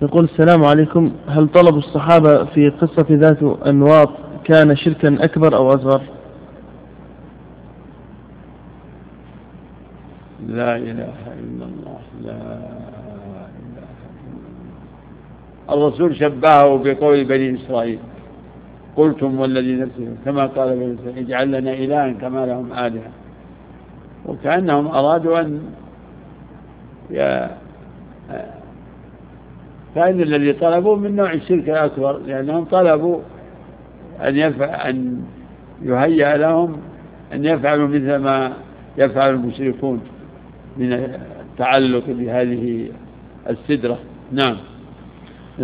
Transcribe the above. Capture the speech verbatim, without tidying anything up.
يقول السلام عليكم، هل طلب الصحابة في قصة ذات أنواط كان شركا أكبر أو أصغر؟ لا إله إلا الله، لا إله إلا الله. الرسول شبهه بقول بني إسرائيل: قلتم والذي نفسه، كما قال بني إسرائيل: اجعل لنا إلها كما لهم آلهة. وكأنهم أرادوا أن يا كأن الذي طلبوا من نوع الشرك الأكبر، لأنهم طلبوا أن يفعل أن يهيأ لهم أن يفعلوا مثل ما يفعل المشركون من التعلق بهذه السدرة. نعم.